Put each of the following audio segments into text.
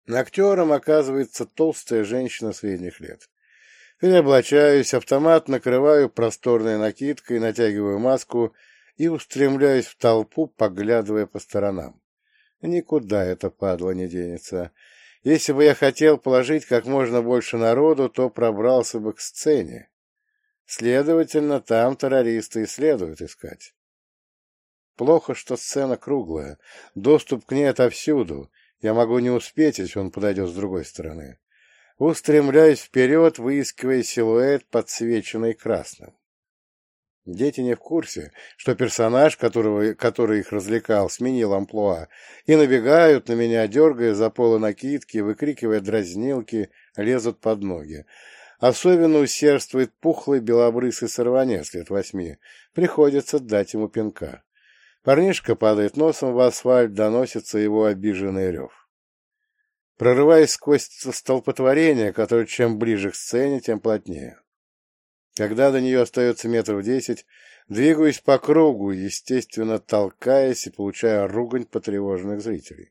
Актером оказывается толстая женщина средних лет. Переоблачаюсь, автомат накрываю просторной накидкой, натягиваю маску и устремляюсь в толпу, поглядывая по сторонам. Никуда эта падла не денется. Если бы я хотел положить как можно больше народу, то пробрался бы к сцене. Следовательно, там террористы и следует искать. Плохо, что сцена круглая, доступ к ней отовсюду. Я могу не успеть, если он подойдет с другой стороны. Устремляюсь вперед, выискивая силуэт, подсвеченный красным. Дети не в курсе, что персонаж, который их развлекал, сменил амплуа, и набегают на меня, дергая за полы накидки, выкрикивая дразнилки, лезут под ноги. Особенно усердствует пухлый белобрысый сорванец лет 8. Приходится дать ему пинка. Парнишка падает носом в асфальт, доносится его обиженный рев. Прорываясь сквозь столпотворение, которое чем ближе к сцене, тем плотнее. Когда до нее остается 10 метров, двигаюсь по кругу, естественно, толкаясь и получая ругань потревоженных зрителей.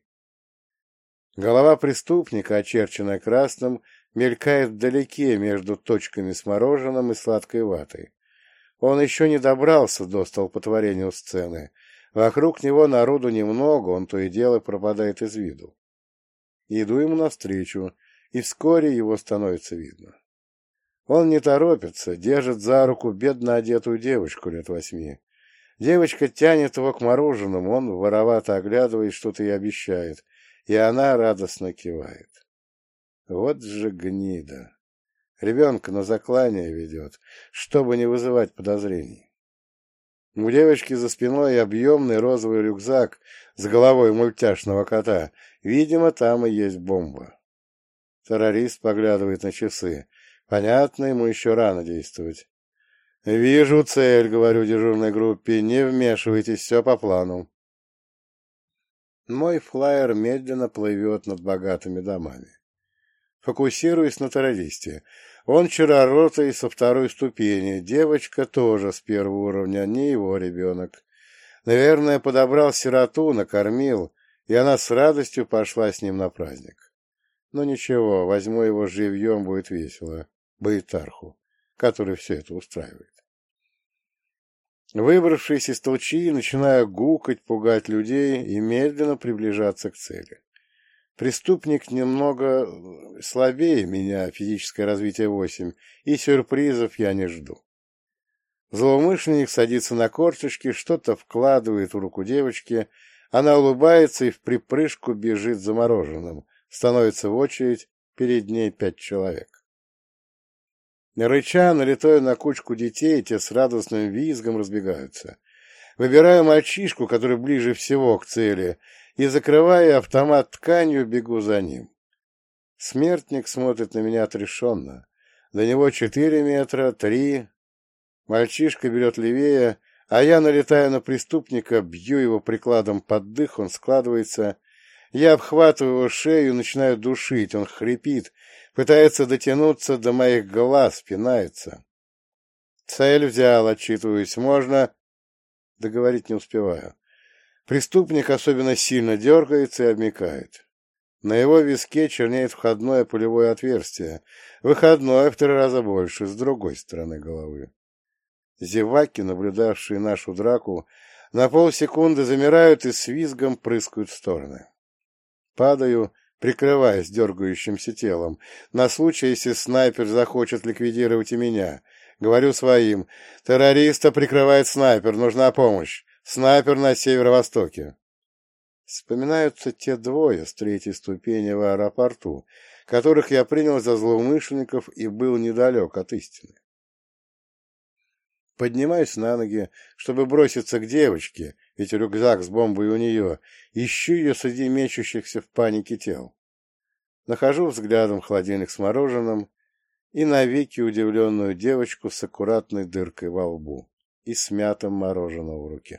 Голова преступника, очерченная красным, мелькает вдалеке между точками с мороженым и сладкой ватой. Он еще не добрался до столпотворения у сцены. Вокруг него народу немного, он то и дело пропадает из виду. Иду ему навстречу, и вскоре его становится видно. Он не торопится, держит за руку бедно одетую девочку лет 8. Девочка тянет его к мороженому, он воровато оглядывает, что-то ей обещает, и она радостно кивает. Вот же гнида! Ребенка на заклание ведет, чтобы не вызывать подозрений. У девочки за спиной объемный розовый рюкзак с головой мультяшного кота. Видимо, там и есть бомба. Террорист поглядывает на часы. Понятно, ему еще рано действовать. «Вижу цель», — говорю дежурной группе, — «не вмешивайтесь, все по плану». Мой флаер медленно плывет над богатыми домами. Фокусируюсь на террористе. Он черноротый со 2-й ступени, девочка тоже с 1-го уровня, не его ребенок. Наверное, подобрал сироту, накормил, и она с радостью пошла с ним на праздник. Но ничего, возьму его живьем, будет весело. Баитарху, который все это устраивает. Выбравшись из толчи, начинаю гукать, пугать людей и медленно приближаться к цели. Преступник немного слабее меня, физическое развитие 8, и сюрпризов я не жду. Злоумышленник садится на корточки, что-то вкладывает в руку девочки, она улыбается и вприпрыжку бежит за мороженым, становится в очередь, перед ней 5 человек. Рыча, налетаю на кучку детей, те с радостным визгом разбегаются. Выбираю мальчишку, который ближе всего к цели, и, закрывая автомат тканью, бегу за ним. Смертник смотрит на меня отрешенно. До него 4 метра, 3. Мальчишка берет левее, а я налетаю на преступника, бью его прикладом под дых, он складывается. Я обхватываю его шею и начинаю душить, он хрипит, пытается дотянуться до моих глаз, пинается. Цель взял, отчитываюсь, можно... Договорить не успеваю. Преступник особенно сильно дергается и обмякает. На его виске чернеет входное пулевое отверстие, выходное в 3 раза больше, с другой стороны головы. Зеваки, наблюдавшие нашу драку, на полсекунды замирают и с визгом прыскают в стороны. Падаю, прикрываясь дергающимся телом, на случай, если снайпер захочет ликвидировать и меня. Говорю своим: террориста прикрывает снайпер, нужна помощь. Снайпер на северо-востоке. Вспоминаются те 2 с 3-й ступени в аэропорту, которых я принял за злоумышленников и был недалек от истины. Поднимаюсь на ноги, чтобы броситься к девочке, ведь рюкзак с бомбой у нее, ищу ее среди мечущихся в панике тел. Нахожу взглядом холодильник с мороженым и навеки удивленную девочку с аккуратной дыркой во лбу и смятым мороженым в руке.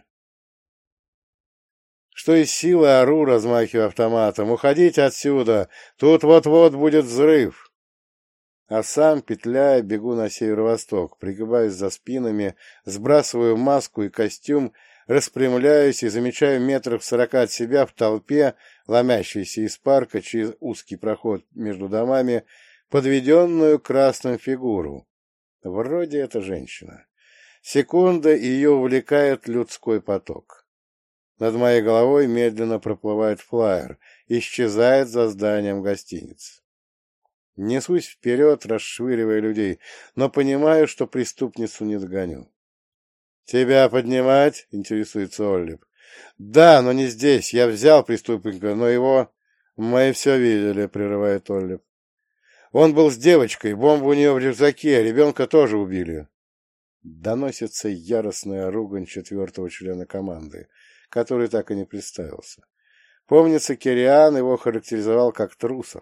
Что из силы ору, размахивая автоматом: «Уходите отсюда! Тут вот-вот будет взрыв!» А сам, петляя, бегу на северо-восток, пригибаюсь за спинами, сбрасываю маску и костюм, распрямляюсь и замечаю метров 40 от себя в толпе, ломящейся из парка через узкий проход между домами, подведенную красным фигуру. Вроде это женщина. Секунда, и ее увлекает людской поток. Над моей головой медленно проплывает флаер, исчезает за зданием гостиницы. Несусь вперед, расшвыривая людей, но понимаю, что преступницу не догоню. «Тебя поднимать?» — интересуется Оллип. «Да, но не здесь. Я взял преступника, но его...» «Мы все видели», — прерывает Оллип. «Он был с девочкой, бомба у нее в рюкзаке, ребенка тоже убили». Доносится яростная ругань четвертого члена команды, который так и не представился. Помнится, Кириан его характеризовал как труса.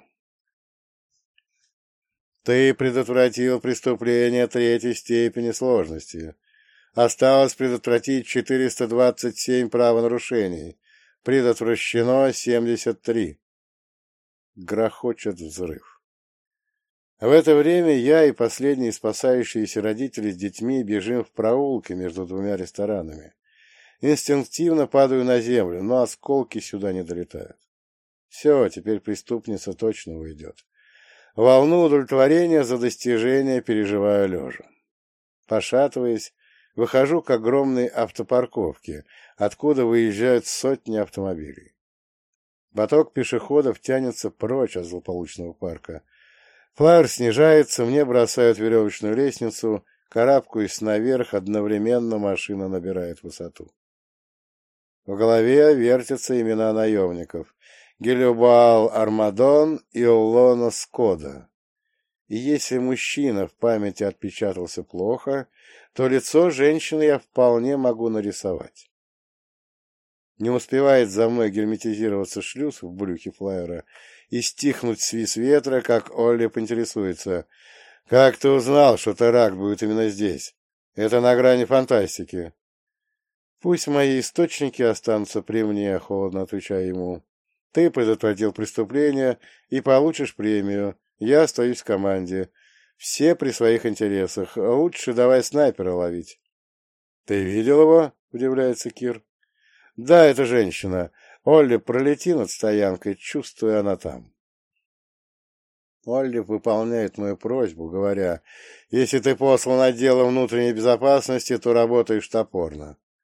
«Ты предотвратил преступление третьей степени сложности. Осталось предотвратить 427 правонарушений. Предотвращено 73». Грохочет взрыв. В это время я и последние спасающиеся родители с детьми бежим в проулке между двумя ресторанами. Инстинктивно падаю на землю, но осколки сюда не долетают. Все, теперь преступница точно уйдет. Волну удовлетворения за достижение переживаю лежа. Пошатываясь, выхожу к огромной автопарковке, откуда выезжают сотни автомобилей. Поток пешеходов тянется прочь от злополучного парка. Флаер снижается, мне бросают веревочную лестницу, карабкаюсь наверх, одновременно машина набирает высоту. В голове вертятся имена наемников: Гелиобаал Армадон и Оллона Скода. И если мужчина в памяти отпечатался плохо, то лицо женщины я вполне могу нарисовать. Не успевает за мной герметизироваться шлюз в брюхе флаера и стихнуть свист ветра, как Олли поинтересуется: «Как ты узнал, что теракт будет именно здесь? Это на грани фантастики». «Пусть мои источники останутся при мне», — холодно отвечаю ему. «Ты предотвратил преступление и получишь премию. Я остаюсь в команде. Все при своих интересах. Лучше давай снайпера ловить». «Ты видел его?» — удивляется Кир. «Да, это женщина. Олли, пролети над стоянкой, чувствую, она там». Олли выполняет мою просьбу, говоря: «Если ты послан отделом внутренней безопасности, то работаешь топорно.